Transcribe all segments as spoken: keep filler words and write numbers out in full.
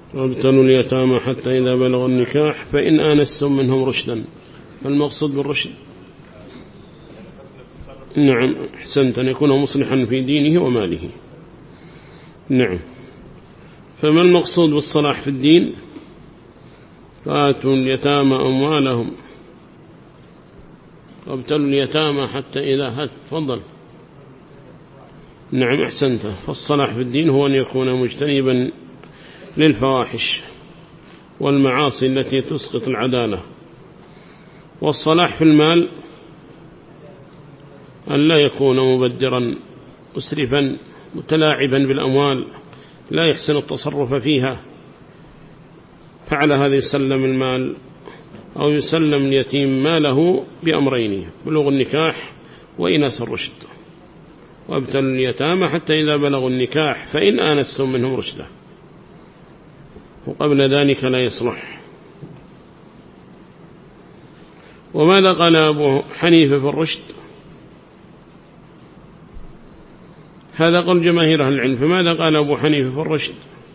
وابتلوا اليتامى حتى إذا بلغوا النكاح فإن آنستم منهم رشدا. فالمقصود بالرشد نعم أحسنت أن يكون مصلحا في دينه وماله. نعم. فما المقصود بالصلاح في الدين؟ فآتوا اليتامى أموالهم وابتلوا اليتامى حتى إذا هات فضل. نعم أحسنت. فالصلاح في الدين هو أن يكون مجتنبا للفواحش والمعاصي التي تسقط العدالة. والصلاح في المال أن لا يكون مبدرا مسرفا متلاعبا بالأموال لا يحسن التصرف فيها، فعلى هذا يسلم المال أو يسلم اليتيم ماله بأمرين: بلوغ النكاح وإناس الرشد. وابتلوا اليتامى حتى إذا بلغوا النكاح فإن آنستم منهم رشدا، وقبل ذلك لا يصلح. وماذا قال أبو حنيفة في الرشد؟ هذا قول جماهير أهل العلم. فماذا قال أبو حنيفة في الرشد؟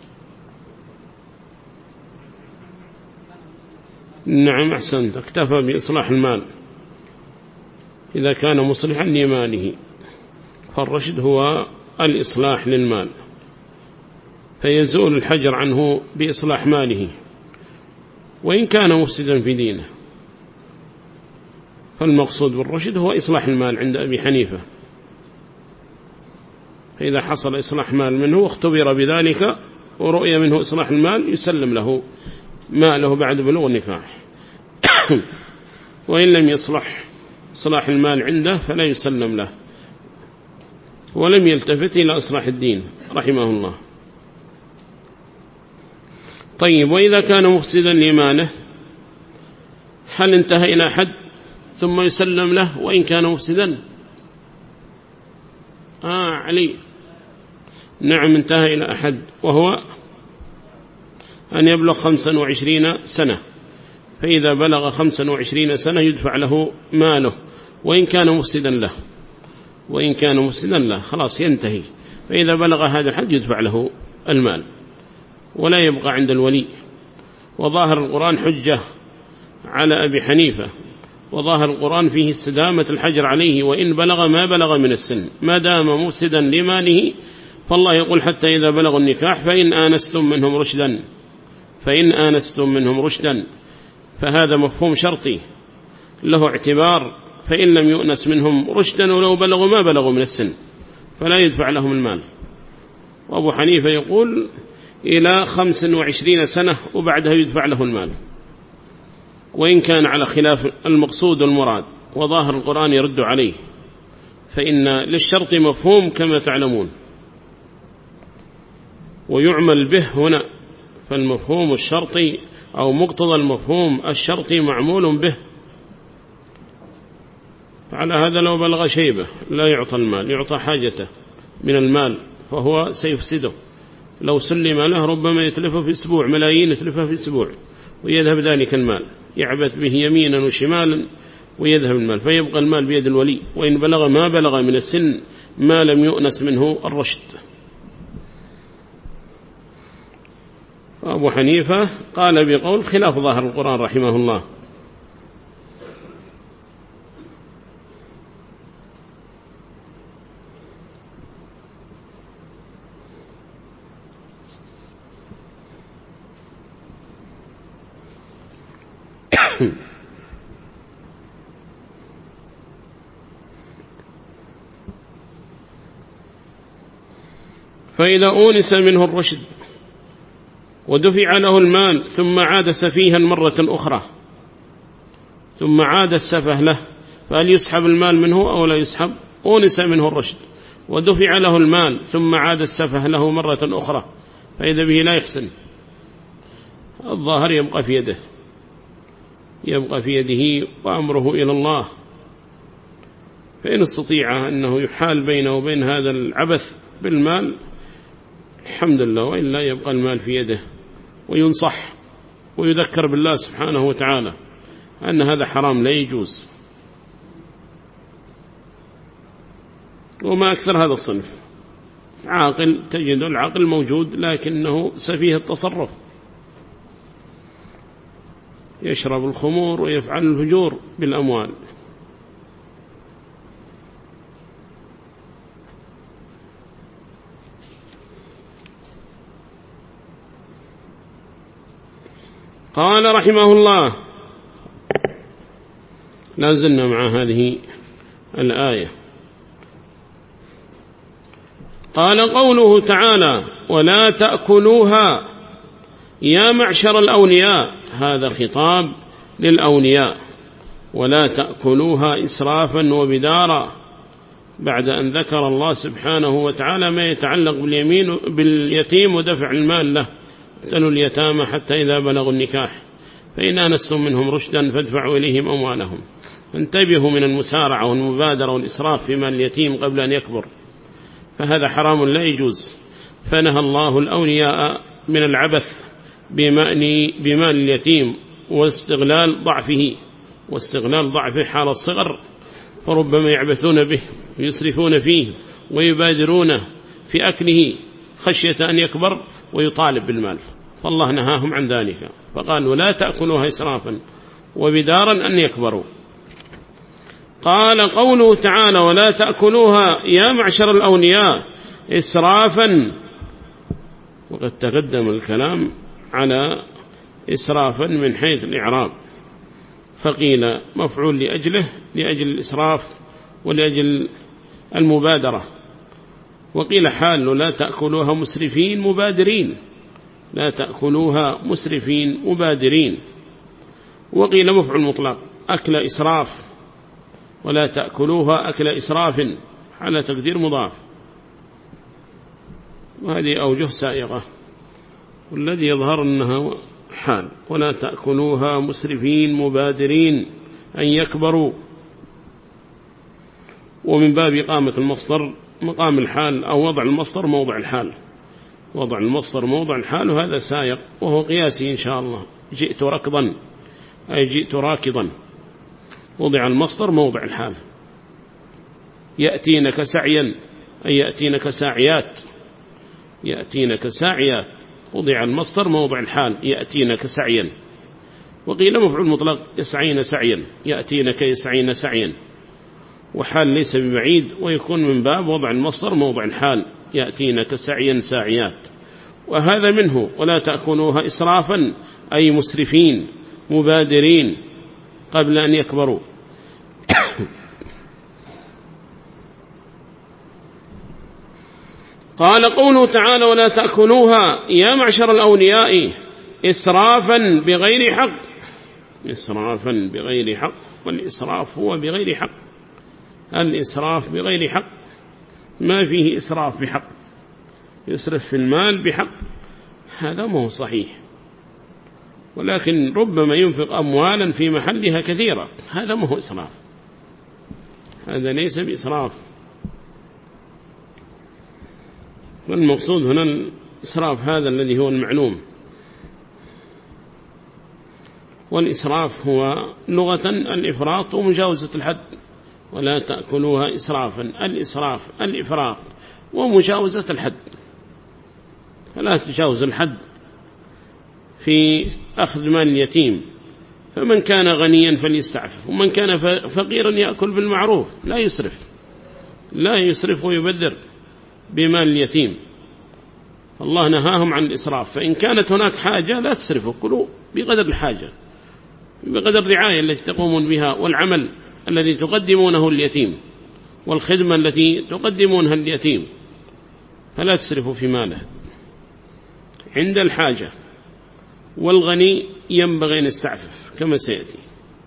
نعم أحسنت. اكتفى بإصلاح المال إذا كان مصلحا لماله. فالرشد هو الإصلاح للمال، فيزول الحجر عنه بإصلاح ماله وإن كان مفسدا في دينه. فالمقصود بالرشد هو إصلاح المال عند أبي حنيفة. فإذا حصل إصلاح مال منه واختبر بذلك ورؤية منه إصلاح المال يسلم له ماله بعد بلوغ النكاح. وإن لم يصلح إصلاح المال عنده فلا يسلم له، ولم يلتفت إلى إصلاح الدين رحمه الله. طيب، وإذا كان مفسدا لإيمانه هل انتهى إلى حد ثم يسلم له وإن كان مفسدا؟ آه علي نعم انتهى إلى أحد، وهو أن يبلغ خمسا وعشرين سنة. فإذا بلغ خمسا وعشرين سنة يدفع له ماله وإن كان مفسدا له، وإن كان مفسدا له خلاص ينتهي. فإذا بلغ هذا الحد يدفع له المال ولا يبقى عند الولي. وظاهر القرآن حجة على أبي حنيفة، وظاهر القرآن فيه استدامة الحجر عليه وإن بلغ ما بلغ من السن، ما دام مفسدا لماله. فالله يقول حتى إذا بلغوا النكاح فإن آنستم منهم رشدا، فإن آنستم منهم رشدا، فهذا مفهوم شرطي له اعتبار. فإن لم يؤنس منهم رشدا ولو بلغوا ما بلغوا من السن فلا يدفع لهم المال. وأبو حنيفة يقول إلى خمس وعشرين سنة وبعدها يدفع له المال، وإن كان على خلاف المقصود والمراد، وظاهر القرآن يرد عليه. فإن للشرط مفهوم كما تعلمون ويعمل به هنا. فالمفهوم الشرطي أو مقتضى المفهوم الشرطي معمول به. على هذا لو بلغ شيبة لا يعطى المال، يعطى حاجته من المال فهو سيفسده. لو سلم له ربما يتلفه في أسبوع، ملايين يتلفه في أسبوع ويذهب ذلك المال، يعبث به يمينا وشمالا ويذهب المال، فيبقى المال بيد الولي وإن بلغ ما بلغ من السن ما لم يؤنس منه الرشد. أبو حنيفة قال بقول خلاف ظاهر القرآن رحمه الله. فإذا أونس منه الرشد ودفع له المال ثم عاد سفيها مرة أخرى، ثم عاد السفه له، فهل يسحب المال منه أو لا يسحب؟ أونس منه الرشد ودفع له المال ثم عاد السفه له مرة أخرى، فإذا به لا يحسن. الظاهر يبقى في يده، يبقى في يده وأمره إلى الله. فإن استطيع أنه يحال بينه وبين هذا العبث بالمال الحمد لله، وإلا يبقى المال في يده وينصح ويذكر بالله سبحانه وتعالى أن هذا حرام لا يجوز. وما أكثر هذا الصنف عاقل، تجد العقل موجود لكنه سفيه التصرف يشرب الخمور ويفعل الفجور بالأموال. قال رحمه الله، لازلنا مع هذه الآية. قال قوله تعالى ولا تأكلوها يا معشر الأولياء، هذا خطاب للأولياء، ولا تأكلوها إسرافا وبدارا، بعد أن ذكر الله سبحانه وتعالى ما يتعلق باليمين باليتيم ودفع المال له. اقتلوا اليتامى حتى إذا بلغوا النكاح فإن آنستم منهم رشدا فادفعوا إليهم أموالهم. انتبهوا من المسارعة والمبادرة والإسراف في مال اليتيم قبل أن يكبر، فهذا حرام لا يجوز. فنهى الله الأولياء من العبث بمال اليتيم واستغلال ضعفه واستغلال ضعفه حال الصغر، فربما يعبثون به ويسرفون فيه ويبادرون في أكله خشية أن يكبر ويطالب بالمال، فالله نهاهم عن ذلك فقال ولا تأكلوها إسرافا وبدارا أن يكبروا. قال قوله تعالى ولا تأكلوها يا معشر الأولياء إسرافا، وقد تقدم الكلام على إسرافا من حيث الإعراب، فقيل مفعول لأجله لأجل الإسراف ولأجل المبادرة، وقيل حال لا تأكلوها مسرفين مبادرين، لا تأكلوها مسرفين مبادرين، وقيل مفعول مطلق أكل إسراف، ولا تأكلوها أكل إسراف على تقدير مضاف، وهذه أوجه سائغة، والذي يظهر أنها حال ولا تأكلوها مسرفين مبادرين أن يكبروا، ومن باب إقامة المصدر مقام الحال أو وضع المصدر موضع الحال، وضع المصدر موضع الحال، وهذا سائق وهو قياسي إن شاء الله. جئت ركضا أي جئت راكضا، وضع المصدر موضع الحال. يأتينك سعيا أي يأتينك ساعيات، يأتينك ساعيات، وضع المصدر موضع الحال يأتينك سعيا. وقيل مفعول مطلق يسعين سعيا، يأتينك يسعين سعيا، وحال ليس ببعيد، ويكون من باب وضع المصدر موضع الحال يأتينك سعيا ساعيات، وهذا منه ولا تأكلوها إسرافا أي مسرفين مبادرين قبل أن يكبروا. قال قوله تعالى ولا تأكلوها يا معشر الأولياء إسرافا بغير حق، إسرافا بغير حق، والإسراف هو بغير حق، الإسراف بغير حق ما فيه إسراف بحق، يسرف في المال بحق هذا ما هو صحيح، ولكن ربما ينفق أموالا في محلها كثيرة، هذا ما هو إسراف، هذا ليس بإسراف. والمقصود هنا الإسراف هذا الذي هو المعلوم، والإسراف هو لغة الإفراط ومجاوزة الحد، ولا تأكلوها إسرافا، الإسراف الإفراط ومجاوزة الحد، فلا تجاوز الحد في أخذ مال اليتيم، فمن كان غنيا فليستعفف، ومن كان فقيرا يأكل بالمعروف، لا يسرف، لا يسرف ويبذر بمال اليتيم، الله نهاهم عن الإسراف. فإن كانت هناك حاجة لا تسرفوا، كلوا بقدر الحاجة، بقدر الرعاية التي تقومون بها، والعمل الذي تقدمونه اليتيم، والخدمة التي تقدمونها اليتيم، فلا تسرفوا في ماله عند الحاجة، والغني ينبغي أن يستعفف كما سيأتي.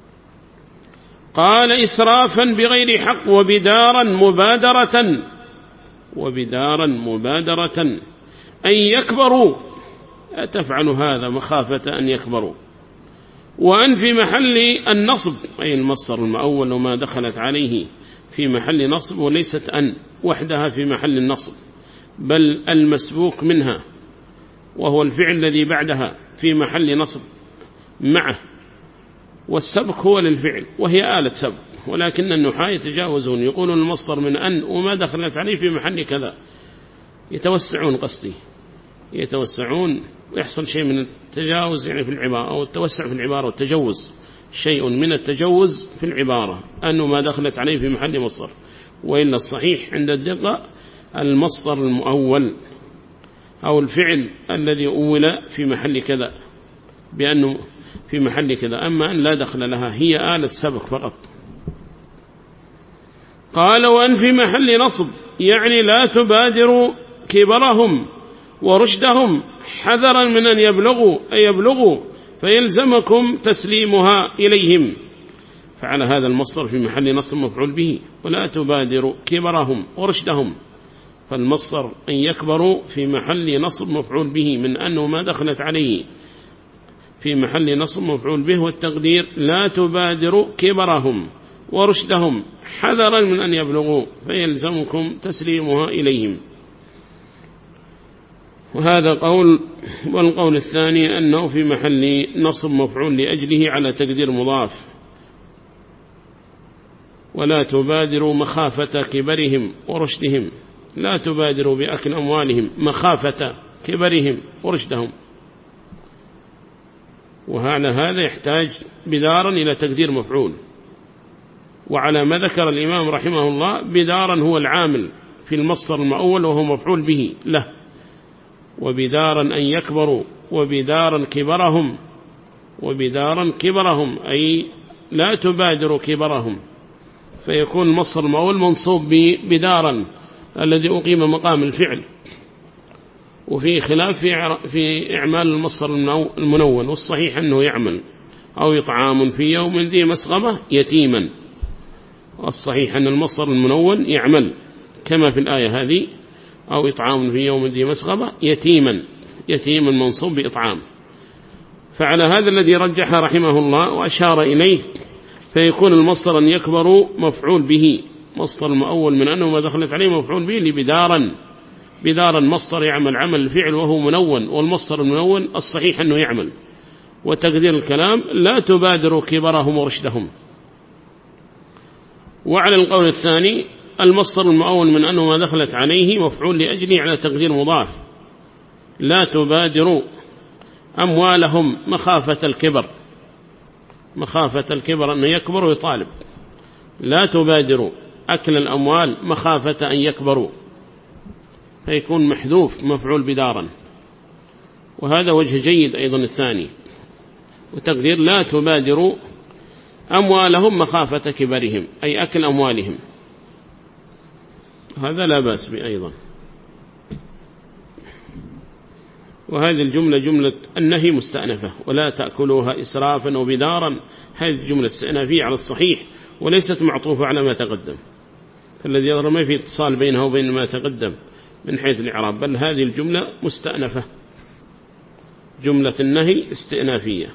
قال إسرافا بغير حق وبدارا مبادرة، وبدارا مبادرة أن يكبروا، تفعل هذا مخافة أن يكبروا، وأن في محل النصب أي المصدر المؤول وما دخلت عليه في محل نصب، وليست أن وحدها في محل النصب، بل المسبوك منها وهو الفعل الذي بعدها في محل نصب معه، والسبك هو للفعل وهي آلة سبك، ولكن النحاة يتجاوزون يقولون المصدر من أن وما دخلت عليه في محل كذا، يتوسعون قصدي، يتوسعون ويحصل شيء من التجاوز يعني في العبارة أو التوسع في العبارة والتجوز، شيء من التجوز في العبارة أنه ما دخلت عليه في محل مصدر. وإلا الصحيح عند الدقة المصدر المؤول أو الفعل الذي أول في محل كذا بأنه في محل كذا، أما أن لا دخل لها هي آلة سبق فقط. قال وأن في محل نصب يعني لا تبادروا كبرهم ورشدهم حذرا من أن يبلغوا أي يبلغوا فيلزمكم تسليمها إليهم. فعلى هذا المصدر في محل نصب مفعول به، ولا تبادروا كبرهم ورشدهم، فالمصدر أن يكبروا في محل نصب مفعول به من أنه ما دخلت عليه في محل نصب مفعول به، والتقدير لا تبادروا كبرهم ورشدهم حذرا من أن يبلغوا فيلزمكم تسليمها إليهم. وهذا قول. والقول الثاني أنه في محل نصب مفعول لأجله على تقدير مضاف، ولا تبادروا مخافة كبرهم ورشدهم، لا تبادروا بأكل أموالهم مخافة كبرهم ورشدهم. وهذا هذا يحتاج بدارا إلى تقدير مفعول. وعلى ما ذكر الإمام رحمه الله بدارا هو العامل في المصدر المؤول وهو مفعول به له، وبدارا أن يكبروا، وبدارا كبرهم، وبدارا كبرهم أي لا تبادروا كبرهم، فيكون المصدر المؤول منصوب بدارا الذي أقيم مقام الفعل. وفي خلاف في إعمال المصدر المنون، والصحيح أنه يعمل أو إطعام في يوم ذي مسغبة يتيما، والصحيح أن المصدر المنون يعمل كما في الآية هذه، أو إطعام في يوم ذي مسغبة يتيما، يتيما منصوب بإطعام. فعلى هذا الذي رجح رحمه الله وأشار إليه، فيكون المصدر أن يكبر مفعول به، مصدر المؤول من أنه ما دخلت عليه مفعول به لبدارا، بدارا مصدر يعمل عمل الفعل وهو منون، والمصدر المنون الصحيح أنه يعمل. وتقدير الكلام لا تبادروا كبرهم ورشدهم. وعلى القول الثاني المصدر المؤول من أنه ما دخلت عليه مفعول لأجله على تقدير مضاف، لا تبادروا أموالهم مخافة الكبر، مخافة الكبر أن يكبر ويطالب، لا تبادروا أكل الأموال مخافة أن يكبروا، فيكون محذوف مفعول بدارا. وهذا وجه جيد أيضا الثاني. وتقدير لا تبادروا أموالهم مخافة كبرهم أي أكل أموالهم، هذا لا بأس به أيضا. وهذه الجملة جملة النهي مستأنفة، ولا تأكلوها إسرافا وبدارا، هذه الجملة استئنافية على الصحيح وليست معطوفة على ما تقدم، فالذي يظهر ما في اتصال بينها وبين ما تقدم من حيث الإعراب، بل هذه الجملة مستأنفة، جملة النهي استئنافية.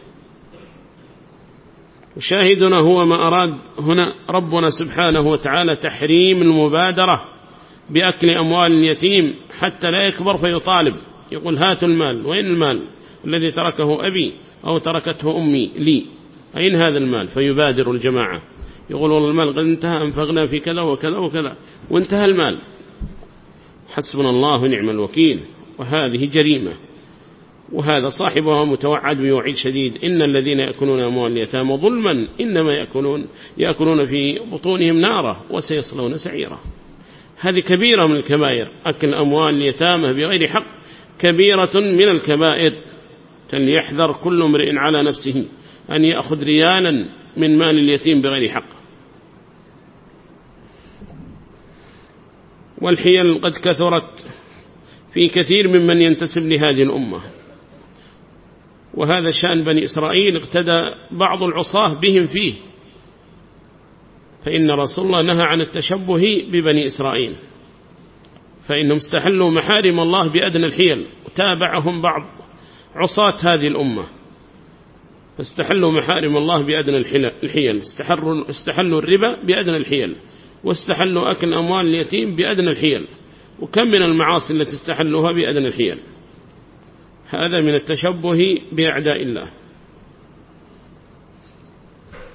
وشاهدنا هو ما أراد هنا ربنا سبحانه وتعالى تحريم المبادرة بأكل أموال اليتيم حتى لا يكبر فيطالب، يقول هاتوا المال، وين المال الذي تركه أبي أو تركته أمي لي، أين هذا المال؟ فيبادر الجماعة، يقول والله المال قد انتهى، أنفقنا في كذا وكذا وكذا وانتهى المال، حسبنا الله ونعم الوكيل. وهذه جريمة، وهذا صاحبها متوعد بوعيد شديد. إن الذين يأكلون أموال اليتامى ظلما إنما يأكلون, يأكلون في بطونهم نارا وسيصلون سعيرا. هذه كبيرة من الكبائر، أكل أموال اليتامى بغير حق كبيرة من الكبائر، فليحذر كل امرئ على نفسه أن يأخذ ريالا من مال اليتيم بغير حق. والحيل قد كثرت في كثير ممن ينتسب لهذه الأمة، وهذا شأن بني إسرائيل اقتدى بعض العصاة بهم فيه، فإن رسول الله نهى عن التشبه ببني إسرائيل، فإنهم استحلوا محارم الله بأدنى الحيل، وتابعهم بعض عصاة هذه الأمة فاستحلوا محارم الله بأدنى الحيل، استحلوا, استحلوا الربا بأدنى الحيل، واستحلوا أكل أموال اليتيم بأدنى الحيل، وكم من المعاصي التي استحلوها بأدنى الحيل. هذا من التشبه بأعداء الله.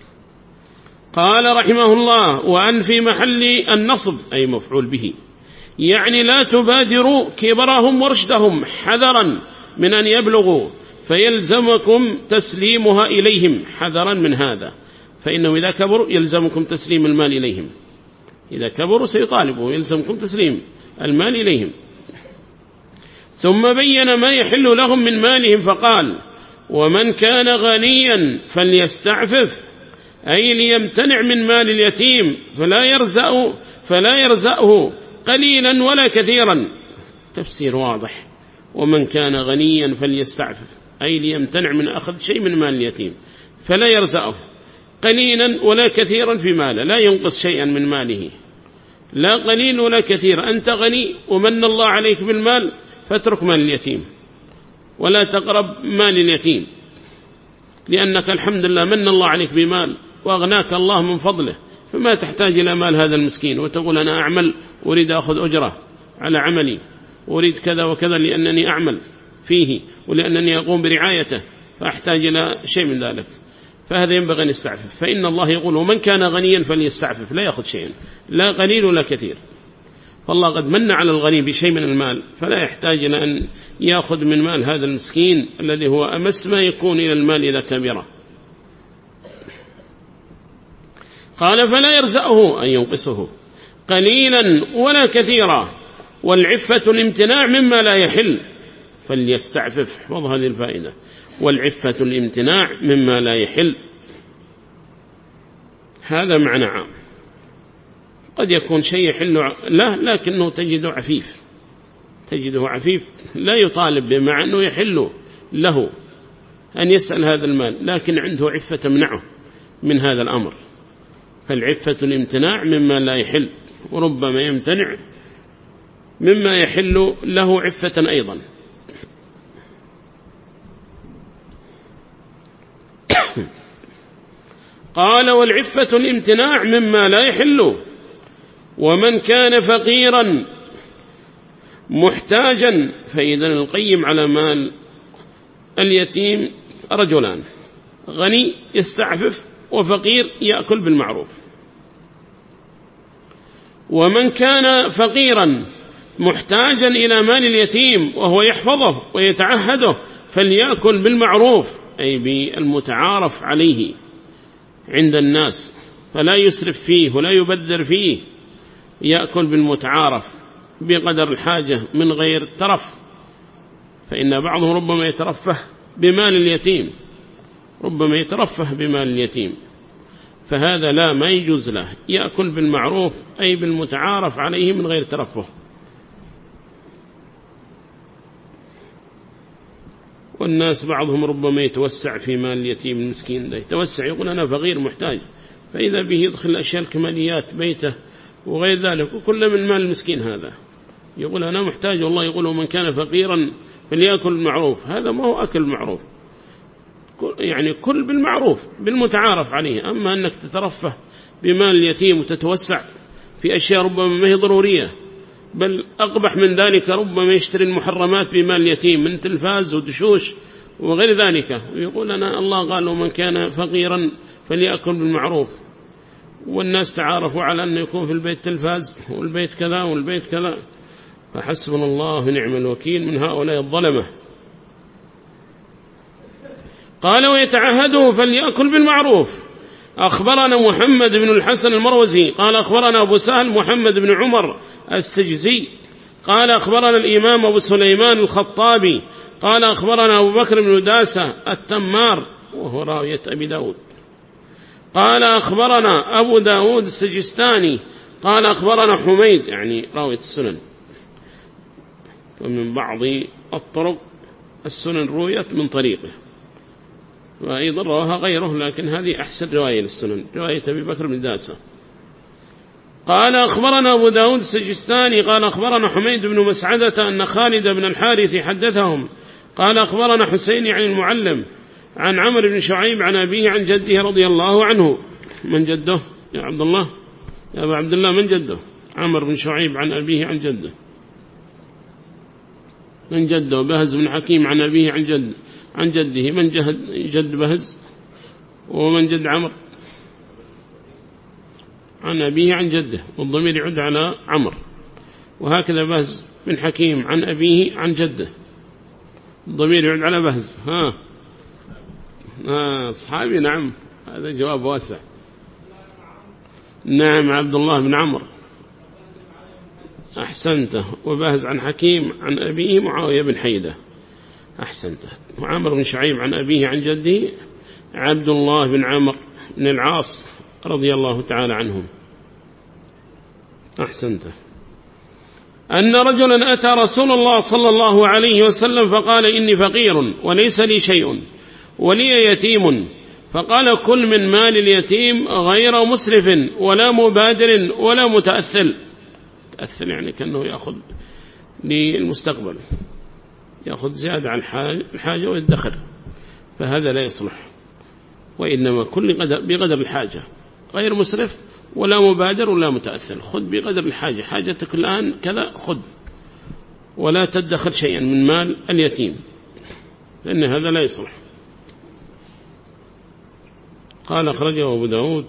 قال رحمه الله وأن في محل النصب أي مفعول به يعني لا تبادروا كبرهم ورشدهم حذرا من أن يبلغوا فيلزمكم تسليمها إليهم حذرا من هذا، فإنه إذا كبروا يلزمكم تسليم المال إليهم، إذا كبروا سيطالبوا يلزمكم تسليم المال إليهم. ثم بين ما يحل لهم من مالهم فقال ومن كان غنيا فليستعفف، أي ليمتنع من مال اليتيم فلا يرزأه, فلا يرزأه قليلا ولا كثيرا. تفسير واضح، ومن كان غنيا فليستعفف أي ليمتنع من أخذ شيء من مال اليتيم فلا يرزأه قليلا ولا كثيرا في ماله، لا ينقص شيئا من ماله، لا قليل ولا كثير. أنت غني ومن الله عليك بالمال فاترك مال اليتيم ولا تقرب مال اليتيم، لأنك الحمد لله من الله عليك بمال وأغناك الله من فضله، فما تحتاج إلى مال هذا المسكين وتقول أنا أعمل أريد أخذ أجرة على عملي، أريد كذا وكذا لأنني أعمل فيه ولأنني أقوم برعايته فأحتاج إلى شيء من ذلك، فهذا ينبغي أن يستعفف. فإن الله يقول ومن كان غنيا فليستعفف، لا يأخذ شيئا لا قليل ولا كثير، فالله قد من على الغني بشيء من المال فلا يحتاج إلى أن يأخذ من مال هذا المسكين الذي هو أمس ما يكون إلى المال إذا كبره. قال فلا يرزأه أن ينقصه قليلا ولا كثيرا، والعفة الامتناع مما لا يحل فليستعفف. احفظ هذه الفائدة، والعفة الامتناع مما لا يحل، هذا معنى عام. قد يكون شيء يحل له لكنه تجده عفيف، تجده عفيف لا يطالب بمع أنه يحل له أن يسأل هذا المال، لكن عنده عفة تمنعه من هذا الأمر، فالعفة الامتناع مما لا يحل، وربما يمتنع مما يحل له عفة أيضا. قال والعفة الامتناع مما لا يحل. ومن كان فقيرا محتاجا، فإذا القيم على مال اليتيم رجلان، غني يستعفف وفقير يأكل بالمعروف. ومن كان فقيرا محتاجا إلى مال اليتيم وهو يحفظه ويتعهده فليأكل بالمعروف، أي بالمتعارف عليه عند الناس، فلا يسرف فيه ولا يبذر فيه، يأكل بالمتعارف بقدر الحاجة من غير ترف، فإن بعضهم ربما يترفه بمال اليتيم، ربما يترفه بمال اليتيم، فهذا لا، ما يجوز له، يأكل بالمعروف أي بالمتعارف عليه من غير ترفه. والناس بعضهم ربما يتوسع في مال اليتيم المسكين، ده يتوسع يقول أنا فقير محتاج، فإذا به يدخل أشياء الكماليات بيته وغير ذلك، وكل من مال المسكين هذا يقول أنا محتاج، والله يقول من كان فقيرا فليأكل المعروف، هذا ما هو أكل معروف، يعني كل بالمعروف بالمتعارف عليه. أما أنك تترفه بمال اليتيم وتتوسع في أشياء ربما ما هي ضرورية، بل أقبح من ذلك ربما يشتري المحرمات بمال اليتيم من تلفاز ودشوش وغير ذلك، ويقول أنا الله قال ومن كان فقيرا فليأكل بالمعروف، والناس تعارفوا على أن يكون في البيت تلفاز والبيت كذا والبيت كذا، فحسبنا الله ونعم الوكيل من هؤلاء الظلمة. قال ويتعهده فليأكل بالمعروف. أخبرنا محمد بن الحسن المروزي قال أخبرنا أبو سهل محمد بن عمر السجزي قال أخبرنا الإمام أبو سليمان الخطابي قال أخبرنا أبو بكر بن داسة التمار وهو راوية أبي داود قال أخبرنا أبو داود السجستاني قال أخبرنا حميد يعني راوية السنن، ومن بعض الطرق السنن رويت من طريقه وأيضا رواها غيره، لكن هذه أحسن رواية للسنن رواية أبي بكر بن داسة. قال أخبرنا أبو داود السجستاني قال أخبرنا حميد بن مسعدة أن خالد بن الحارث حدثهم قال أخبرنا حسين عن المعلم عن عمرو بن شعيب عن أبيه عن جده رضي الله عنه. من جده يا عبد الله يا أبا عبد الله؟ من جده؟ عمرو بن شعيب عن أبيه عن جده. من جده؟ بهز بن حكيم عن أبيه عن جده عن جده. من جد جد بهز؟ ومن جد عمرو؟ عن أبيه عن جده، والضمير يعود على عمرو. وهكذا بهز بن حكيم عن أبيه عن جده، الضمير يعود على بهز. ها آه صحابي. نعم هذا جواب واسع. نعم عبد الله بن عمرو. أحسنته. وبهز عن حكيم عن أبيه معاوية بن حيدة. أحسنته. وعمر بن شعيب عن أبيه عن جده عبد الله بن عمرو بن العاص رضي الله تعالى عنهم. أحسنته. أن رجلا أتى رسول الله صلى الله عليه وسلم فقال إني فقير وليس لي شيء ولي يتيم، فقال كل من مال اليتيم غير مسرف ولا مبادر ولا متأثل. تأثل يعني كأنه يأخذ للمستقبل، يأخذ زيادة عن الحاجة ويدخر، فهذا لا يصلح. وإنما كل قدر بقدر الحاجة، غير مسرف ولا مبادر ولا متأثل. خذ بقدر الحاجة، حاجتك الآن كذا خذ، ولا تدخر شيئا من مال اليتيم، لأن هذا لا يصلح. قال أخرجه أبو داود.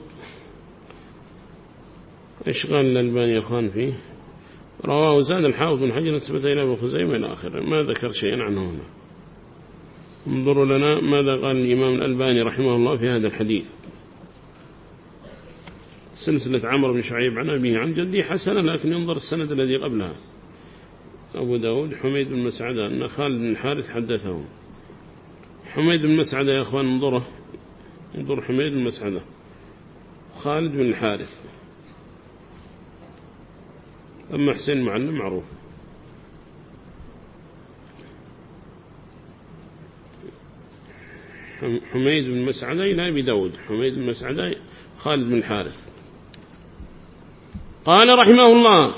إيش قال الألباني يا أخوان فيه؟ رواه زاد الحافظ بن حجر نسبة إلى ابن خزيمة إلى آخره، ما ذكر شيئا عنه هنا. انظروا لنا ماذا قال الإمام الألباني رحمه الله في هذا الحديث. سلسلة عمرو بن شعيب عن أبيه عن جدي حسنة، لكن ينظر السند الذي قبلها. أبو داود حميد بن مسعدة أن خالد بن الحارث حدثه. حميد بن مسعدة يا أخوان انظره، انظر حميد بن مسعدة خالد بن الحارث. أما حسين معلم معروف. حميد بن مسعدة إلى أبي داود. حميد بن مسعدة خالد بن الحارث. قال رحمه الله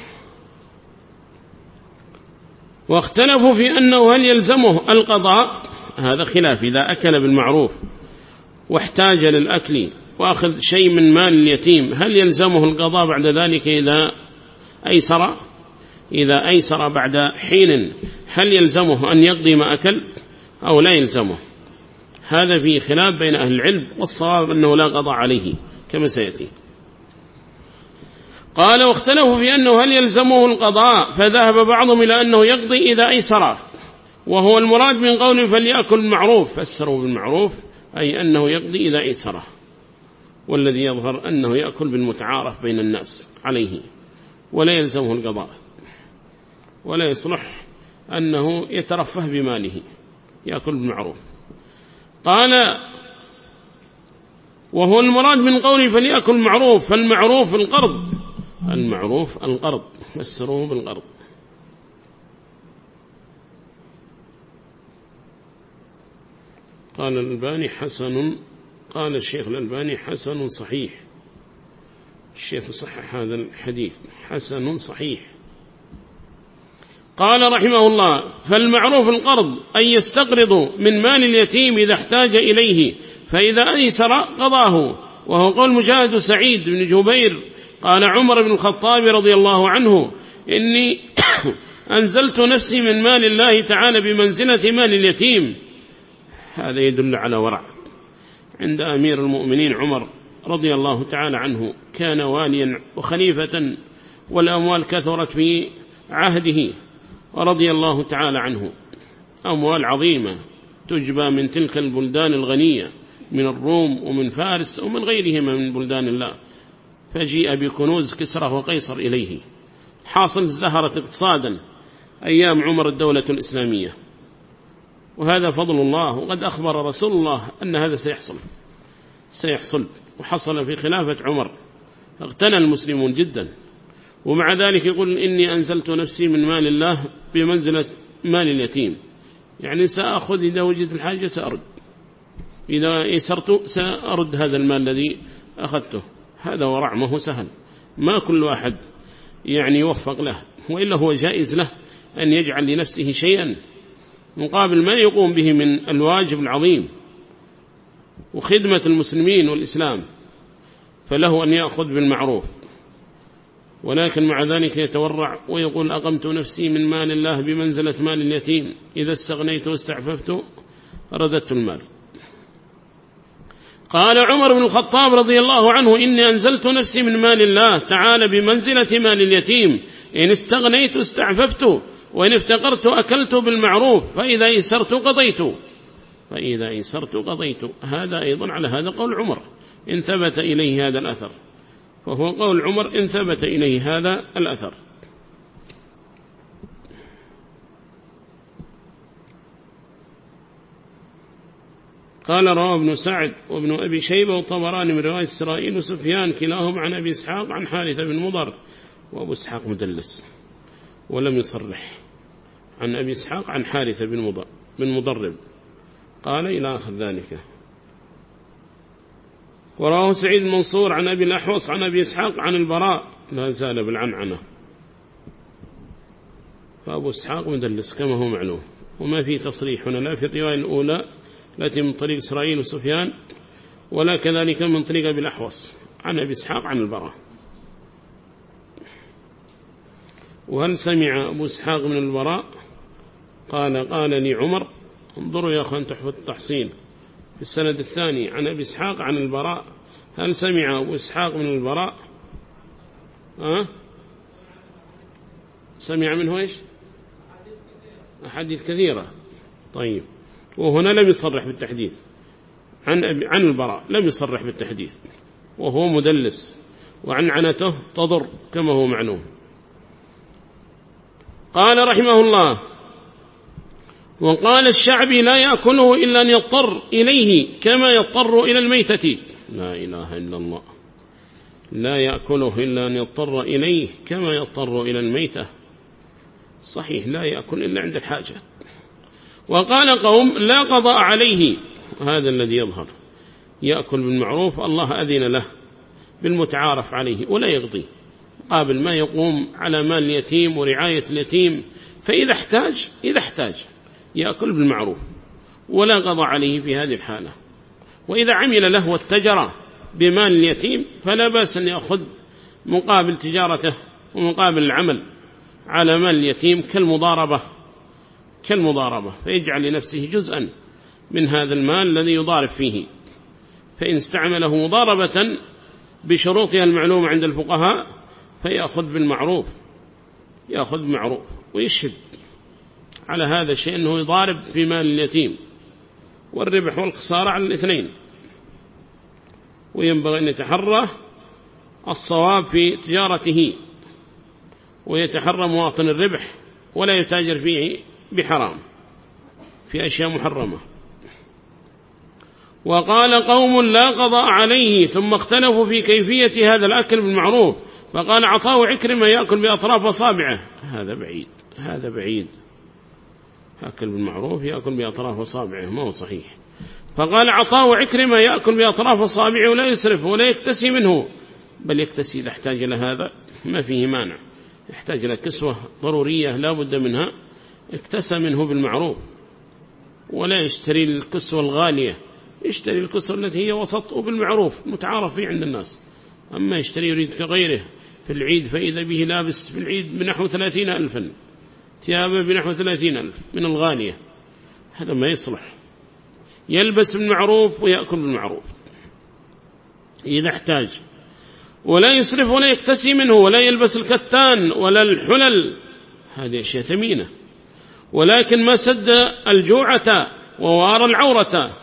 واختلفوا في أنه هل يلزمه القضاء، هذا خلاف، إذا أكل بالمعروف واحتاج للأكل وأخذ شيء من مال اليتيم هل يلزمه القضاء بعد ذلك إذا أيسر؟ إذا أيسر بعد حين هل يلزمه أن يقضي ما أكل أو لا يلزمه؟ هذا فيه خلاف بين أهل العلم، والصواب أنه لا قضاء عليه كما سيأتي. قال واختلفوا في أنه هل يلزمه القضاء، فذهب بعضهم إلى أنه يقضي إذا أيسر، وهو المراد من قوله فليأكل المعروف، فسروا بالمعروف أي أنه يقضي إذا أيسره، والذي يظهر أنه يأكل بالمتعارف بين الناس عليه ولا يلزمه القضاء، ولا يصلح أنه يترفه بماله، يأكل بالمعروف. قال وهو المراد من قوله فليأكل المعروف، فالمعروف القرض، المعروف القرض، فسروه بالقرض. قال الألباني حسن، قال الشيخ الألباني حسن صحيح، الشيخ صحح هذا الحديث حسن صحيح. قال رحمه الله فالمعروف القرض أن يستقرض من مال اليتيم إذا احتاج إليه، فإذا أيسر قضاه، وهو قول مجاهد سعيد بن جبير قال عمر بن الخطاب رضي الله عنه إني أنزلت نفسي من مال الله تعالى بمنزلة مال اليتيم. هذا يدل على ورع عند أمير المؤمنين عمر رضي الله تعالى عنه، كان واليا وخليفة والأموال كثرت في عهده ورضي الله تعالى عنه، أموال عظيمة تجبى من تلك البلدان الغنية من الروم ومن فارس ومن غيرهما من بلدان الله، فجيء بكنوز كسرى وقيصر إليه، حاصل ازدهرت اقتصادا أيام عمر الدولة الإسلامية، وهذا فضل الله، وقد أخبر رسول الله أن هذا سيحصل سيحصل وحصل في خلافة عمر، اغتنى المسلمون جدا، ومع ذلك يقول إني أنزلت نفسي من مال الله بمنزلة مال اليتيم، يعني سأخذ إذا وجدت الحاجة سأرد، إذا يسرت سأرد هذا المال الذي أخذته. هذا ورع، ما هو سهل، ما كل واحد يعني يوفق له، وإلا هو جائز له أن يجعل لنفسه شيئا مقابل ما يقوم به من الواجب العظيم وخدمة المسلمين والإسلام، فله أن يأخذ بالمعروف، ولكن مع ذلك يتورع ويقول أقمت نفسي من مال الله بمنزلة مال اليتيم، إذا استغنيت واستعففت رددت المال. قال عمر بن الخطاب رضي الله عنه إني أنزلت نفسي من مال الله تعالى بمنزلة مال اليتيم، إن استغنيت استعففت، وإن افتقرت أكلت بالمعروف، فإذا إيسرت قضيت فإذا إيسرت قضيت. هذا أيضا على هذا قول عمر إن ثبت إليه هذا الأثر، فهو قول عمر إن ثبت إليه هذا الأثر. قال رواه ابن سعد وابن أبي شيبة وطبراني من رواية إسرائيل وسفيان كلاهم عن أبي إسحاق عن حارثة بن مضر، وأبو إسحاق مدلس ولم يصرح، عن أبي إسحاق عن حارثة بن مضر بن مضرب قال إلى آخر ذلك. وراه سعيد المنصور عن أبي الأحوص عن أبي إسحاق عن البراء لا زال بالعنعنة، فأبو إسحاق مدلس كما هو معلوم، وما في تصريح هنا لا في الرواية الأولى التي من طريق إسرائيل وسفيان، ولا كذلك من طريق أبي الأحوص عن أبي إسحاق عن البراء. وهل سمع أبو إسحاق من البراء؟ قال قال لي عمر، انظروا يا أخوان تحفة التحصين في السند الثاني عن أبي إسحاق عن البراء، هل سمع أبو إسحاق من البراء؟ أه؟ سمع منه إيش؟ أحاديث كثيرة. طيب، وهنا لم يصرح بالتحديث عن أبي عن البراء، لم يصرح بالتحديث، وهو مدلس وعنعنته تضر كما هو معلوم. قال رحمه الله: وقال الشعبي لا يأكله إلا أن يضطر إليه كما يضطر إلى الميتة. لا إله إلا الله، لا يأكله إلا أن يضطر إليه كما يضطر إلى الميتة. صحيح، لا يأكل إلا عند الحاجة. وقال قوم لا قضاء عليه، هذا الذي يظهر، يأكل بالمعروف الله أذن له بالمتعارف عليه ولا يقضي قابل ما يقوم على مال اليتيم ورعاية اليتيم، فإذا احتاج إذا احتاج يأكل بالمعروف ولا قضاء عليه في هذه الحالة. وإذا عمل له والتجر بمال اليتيم فلا بأس أن يأخذ مقابل تجارته ومقابل العمل على مال اليتيم كالمضاربة كالمضاربة فيجعل لنفسه جزءا من هذا المال الذي يضارب فيه، فإن استعمله مضاربة بشروطها المعلومة عند الفقهاء فيأخذ بالمعروف يأخذ بالمعروف ويشهد على هذا الشيء أنه يضارب في مال اليتيم، والربح والخسارة على الاثنين. وينبغي أن يتحرى الصواب في تجارته ويتحرى مواطن الربح ولا يتاجر فيه بحرام في أشياء محرمة. وقال قوم لا قضاء عليه، ثم اختلفوا في كيفية هذا الأكل بالمعروف، فقال عطاء عكرمة يأكل بأطراف أصابعه. هذا بعيد هذا بعيد أكل بالمعروف يأكل بأطراف أصابعه ما هو صحيح. فقال عطاء عكرمة يأكل بأطراف أصابعه ولا يسرف ولا يكتسي منه، بل يكتسي إذا احتاج إلى هذا ما فيه مانع، يحتاج إلى كسوة ضرورية لا بد منها اكتسى منه بالمعروف، ولا يشتري الكسوة الغالية، يشتري الكسوة التي هي وسط وبالمعروف متعارف فيه عند الناس. أما يشتري يريد كغيره في العيد فإذا به لابس في العيد بنحو ثلاثين ألفا، ثيابه بنحو ثلاثين ألف من الغالية، هذا ما يصلح. يلبس بالمعروف ويأكل بالمعروف إذا احتاج، ولا يسرف ولا يكتسي منه، ولا يلبس الكتان ولا الحلل، هذه أشياء ثمينة. ولكن ما سد الجوعة ووار العورة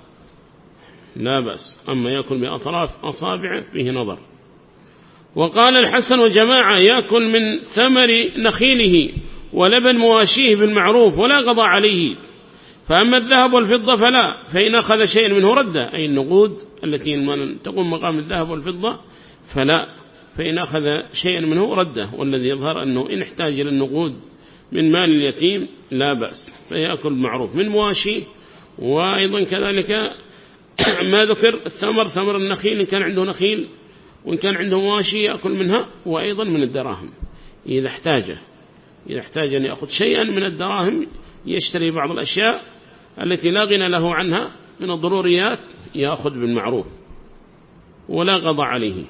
لا بأس. أما يأكل بأطراف أصابعه فيه نظر. وقال الحسن وجماعة يأكل من ثمر نخيله ولبن مواشيه بالمعروف ولا قضاء عليه. فأما الذهب والفضة فلا، فإن أخذ شيئا منه رده، أي النقود التي تقوم مقام الذهب والفضة فلا، فإن أخذ شيئا منه رده. والذي يظهر أنه إن احتاج إلى النقود من مال اليتيم لا بأس، فيأكل معروف من مواشيه. وأيضا كذلك ما ذكر الثمر، ثمر النخيل إن كان عنده نخيل، وإن كان عنده مواشي يأكل منها. وأيضا من الدراهم إذا احتاج إذا احتاج أن يأخذ شيئا من الدراهم، يشتري بعض الأشياء التي لا غنى له عنها من الضروريات، يأخذ بالمعروف ولا قضى عليه.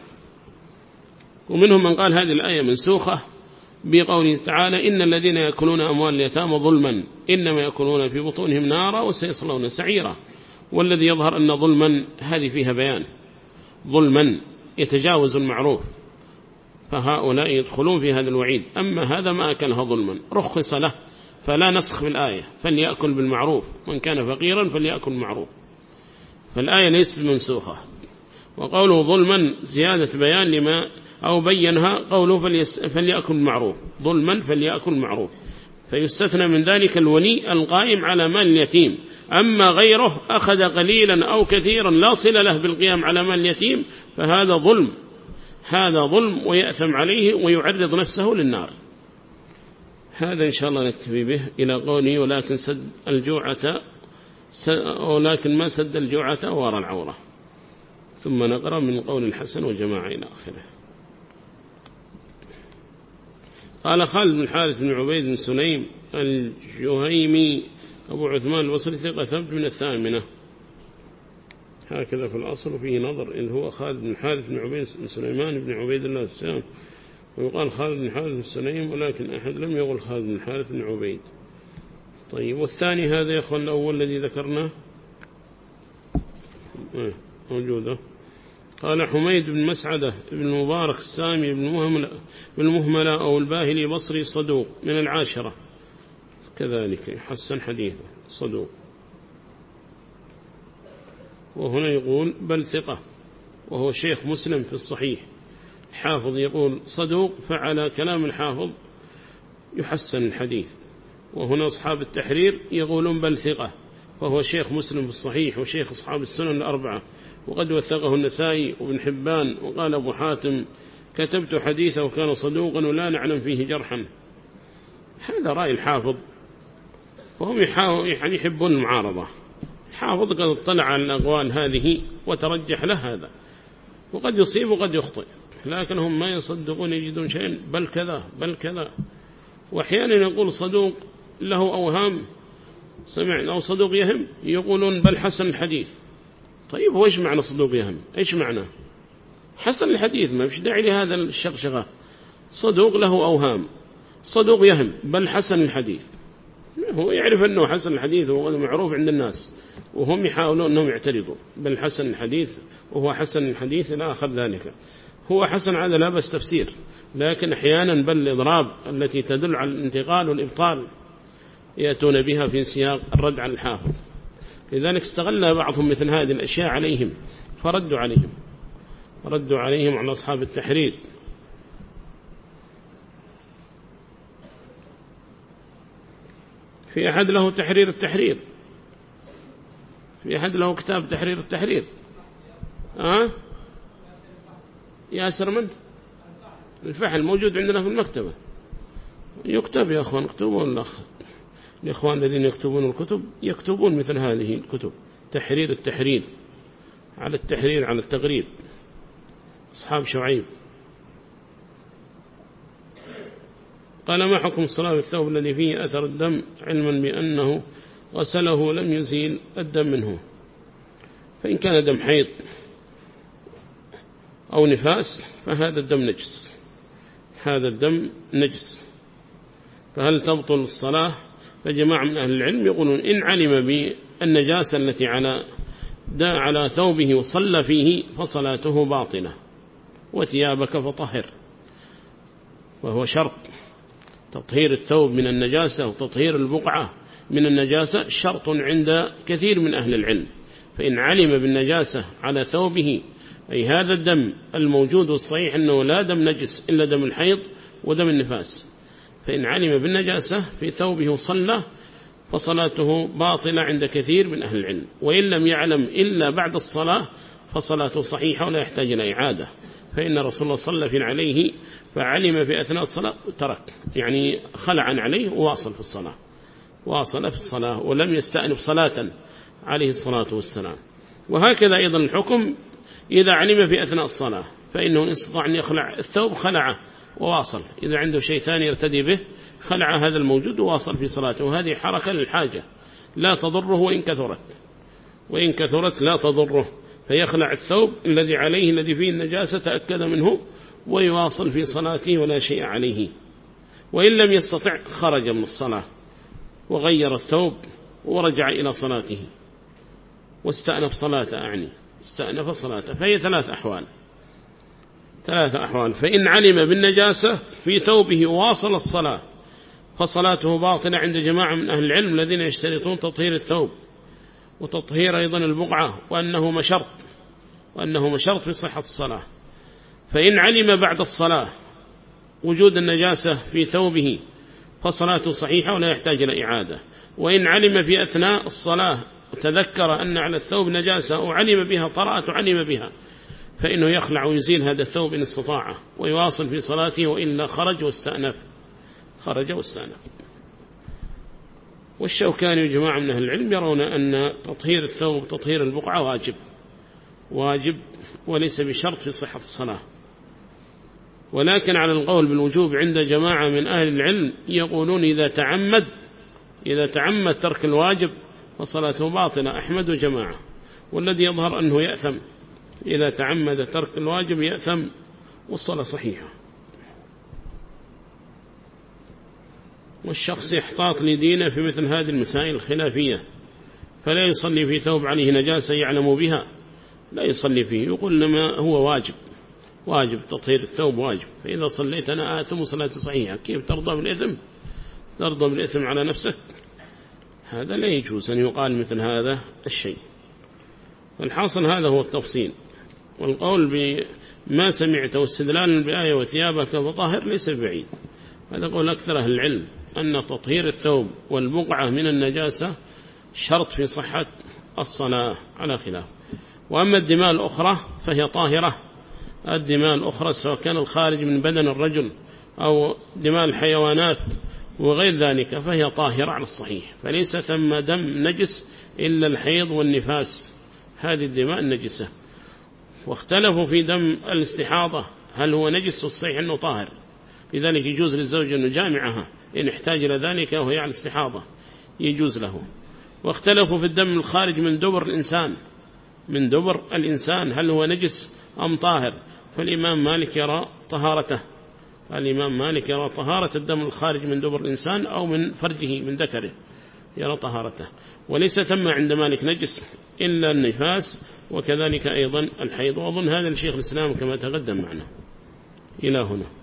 ومنهم من قال هذه الآية منسوخة بقوله تعالى إن الذين يأكلون أموال اليتامى ظلما إنما يأكلون في بطونهم نارا وسيصلون سعيرا. والذي يظهر أن ظلما هذه فيها بيان، ظلما يتجاوز المعروف، فهؤلاء يدخلون في هذا الوعيد. أما هذا ما أكلها ظلما رخص له، فلا نسخ في الآية، فليأكل بالمعروف، من كان فقيرا فليأكل بالمعروف، فالآية ليست منسوخة. وقوله ظلما زيادة بيان لما أو بينها قوله فليأكل بالمعروف، ظلما فليأكل بالمعروف، فيستثنى من ذلك الولي القائم على مال اليتيم. أما غيره أخذ قليلا أو كثيرا لا صلة له بالقيام على مال اليتيم فهذا ظلم، هذا ظلم ويأثم عليه ويعرض نفسه للنار. هذا إن شاء الله نكتفي به إلى قوله ولكن سد الجوعة ولكن ما سد الجوعة وراء العورة، ثم نقرأ من قول الحسن وجماعة إلى آخره. قال خالد بن الحارث بن عبيد بن سليم الجهيمي أبو عثمان البصري ثقة ثبت من الثامنة، هكذا في الأصل فيه نظر إن هو خالد بن الحارث بن عبيد بن سليمان بن عبيد الله السلام، ويقال خالد بن الحارث بن سليم، ولكن أحد لم يقل خالد بن الحارث بن عبيد. طيب والثاني هذا يا أخوان الأول الذي ذكرناه موجودة. قال حميد بن مسعدة بن مبارك السامي بن المهملة أو الباهلي بصري صدوق من العاشرة، كذلك حسن حديثه صدوق. وهنا يقول بل ثقة، وهو شيخ مسلم في الصحيح. حافظ يقول صدوق، فعلى كلام الحافظ يحسن الحديث. وهنا أصحاب التحرير يقولون بل ثقة، فهو شيخ مسلم في الصحيح وشيخ أصحاب السنن الأربعة، وقد وثقه النسائي وابن حبان. وقال أبو حاتم كتبت حديثه وكان صدوقا ولا نعلم فيه جرحا. هذا رأي الحافظ، وهم يعني يحبون المعارضة. الحافظ قد اطلع على الأقوال هذه وترجح له هذا، وقد يصيب وقد يخطئ، لكنهم ما يصدقون يجدون شيئا بل كذا بل كذا. وأحيانا يقول صدوق له أوهام سمعنا، أو صدوق يهم، يقولون بل حسن الحديث. طيب هو إيش معنى صدوق يهم؟ إيش معنى حسن الحديث؟ ما فيش داعي لهذا الشغشغة. صدوق له أوهام، صدوق يهم، بل حسن الحديث. هو يعرف أنه حسن الحديث وهو معروف عند الناس، وهم يحاولون أنهم يعترضوا بل حسن الحديث وهو حسن الحديث لا أخذ ذلك. هو حسن هذا لا بس تفسير، لكن أحيانا بل الإضراب التي تدل على الانتقال والإبطال يأتون بها في سياق الرد على الحافظ. لذلك استغل بعضهم مثل هذه الأشياء عليهم فردوا عليهم ردوا عليهم على أصحاب التحرير. في أحد له تحرير التحرير، في أحد له كتاب تحرير التحرير. أه؟ ياسر من الفحل موجود عندنا في المكتبة، يكتب يا أخوان، اكتبون الأخ الإخوان الذين يكتبون الكتب يكتبون مثل هذه الكتب، تحرير التحرير على التحرير على التغريب، أصحاب شعيب. قال ما حكم الصلاة بالثوب الذي فيه أثر الدم علما بأنه غسله لم يزيل الدم منه؟ فإن كان دم حيض أو نفاس فهذا الدم نجس، هذا الدم نجس. فهل تبطل الصلاة؟ فجماعة من أهل العلم يقولون إن علم بالنجاسة التي على دا على ثوبه وصلى فيه فصلاته باطلة. وثيابك فطهر، وهو شرط تطهير الثوب من النجاسة وتطهير البقعة من النجاسة شرط عند كثير من أهل العلم. فإن علم بالنجاسة على ثوبه، أي هذا الدم الموجود والصحيح أنه لا دم نجس إلا دم الحيض ودم النفاس، فإن علم بالنجاسة في ثوبه وصلى فصلاته باطلة عند كثير من أهل العلم. وإن لم يعلم إلا بعد الصلاة فصلاته صحيحة ولا يحتاج إلى إعادة، فإن رسول الله صلى في عليه فعلم في أثناء الصلاة ترك، يعني خلع عليه وواصل في الصلاة، واصل في الصلاة ولم يستأنف صلاة عليه الصلاة والسلام. وهكذا أيضا الحكم إذا علم في أثناء الصلاة، فإنه إن استطاع أن يخلع الثوب خلعه وواصل، إذا عنده شيء ثاني يرتدي به خلع هذا الموجود وواصل في صلاته. وهذه حركة للحاجة لا تضره وإن كثرت، وإن كثرت لا تضره، فيخلع الثوب الذي عليه الذي فيه النجاسة تأكد منه ويواصل في صلاته ولا شيء عليه. وإن لم يستطع خرج من الصلاة وغير الثوب ورجع إلى صلاته. واستأنف صلاته، أعني استأنف صلاته، فهي ثلاث أحوال ثلاث أحوال. فإن علم بالنجاسة في ثوبه واصل الصلاة فصلاته باطلة عند جماعة من أهل العلم الذين يشترطون تطهير الثوب وتطهير أيضا البقعة وأنه مشرط وأنه مشرط في صحة الصلاة. فإن علم بعد الصلاة وجود النجاسة في ثوبه فصلاته صحيحة ولا يحتاج إلى إعادة. وإن علم في أثناء الصلاة وتذكر أن على الثوب نجاسة أو علم بها طرأت وعلم بها فإنه يخلع ويزيل هذا الثوب إن استطاع ويواصل في صلاته، وإلا خرج واستأنف خرج واستأنف. والشوكاني وجماعة من أهل العلم يرون أن تطهير الثوب تطهير البقعة واجب واجب وليس بشرط في صحة الصلاة. ولكن على القول بالوجوب عند جماعة من أهل العلم يقولون إذا تعمد إذا تعمد ترك الواجب فصلاته باطلة، أحمد وجماعة. والذي يظهر أنه يأثم إذا تعمد ترك الواجب يأثم والصلاة صحيحة. والشخص يحتاط لدينه في مثل هذه المسائل الخلافية، فلا يصلي في ثوب عليه نجاسة يعلم بها، لا يصلي فيه، يقول لما هو واجب واجب تطهير الثوب واجب، فإذا صليت أنا آثم صلاتي صحيحة. كيف ترضى بالإثم ترضى بالإثم على نفسك؟ هذا لا يجوز أن يقال مثل هذا الشيء. والحاصل هذا هو التفصيل. والقول بما سمعت واستدلال بآية وثيابك فطاهر ليس بعيد، هذا قول أكثر أهل العلم أن تطهير الثوب والبقعة من النجاسة شرط في صحة الصلاة على خلاف. وأما الدماء الأخرى فهي طاهرة، الدماء الأخرى سواء كان الخارج من بدن الرجل أو دماء الحيوانات وغير ذلك فهي طاهرة على الصحيح، فليس ثم دم نجس إلا الحيض والنفاس، هذه الدماء النجسة. واختلفوا في دم الاستحاضة هل هو نجس، والصحيح أنه طاهر، لذلك يجوز للزوج أن يجامعها إن احتاج إلى ذلك وهي على الاستحاضة يجوز له. واختلفوا في الدم الخارج من دبر الإنسان من دبر الإنسان هل هو نجس أم طاهر، فالإمام مالك يرى طهارته الإمام مالك يرى طهارة الدم الخارج من دبر الإنسان أو من فرجه من ذكره يرى طهارته. وليس ثم عند مالك نجس إلا النفاس وكذلك أيضا الحيض. وأظن هذا الشيخ الإسلام كما تقدم معنا. إلى هنا.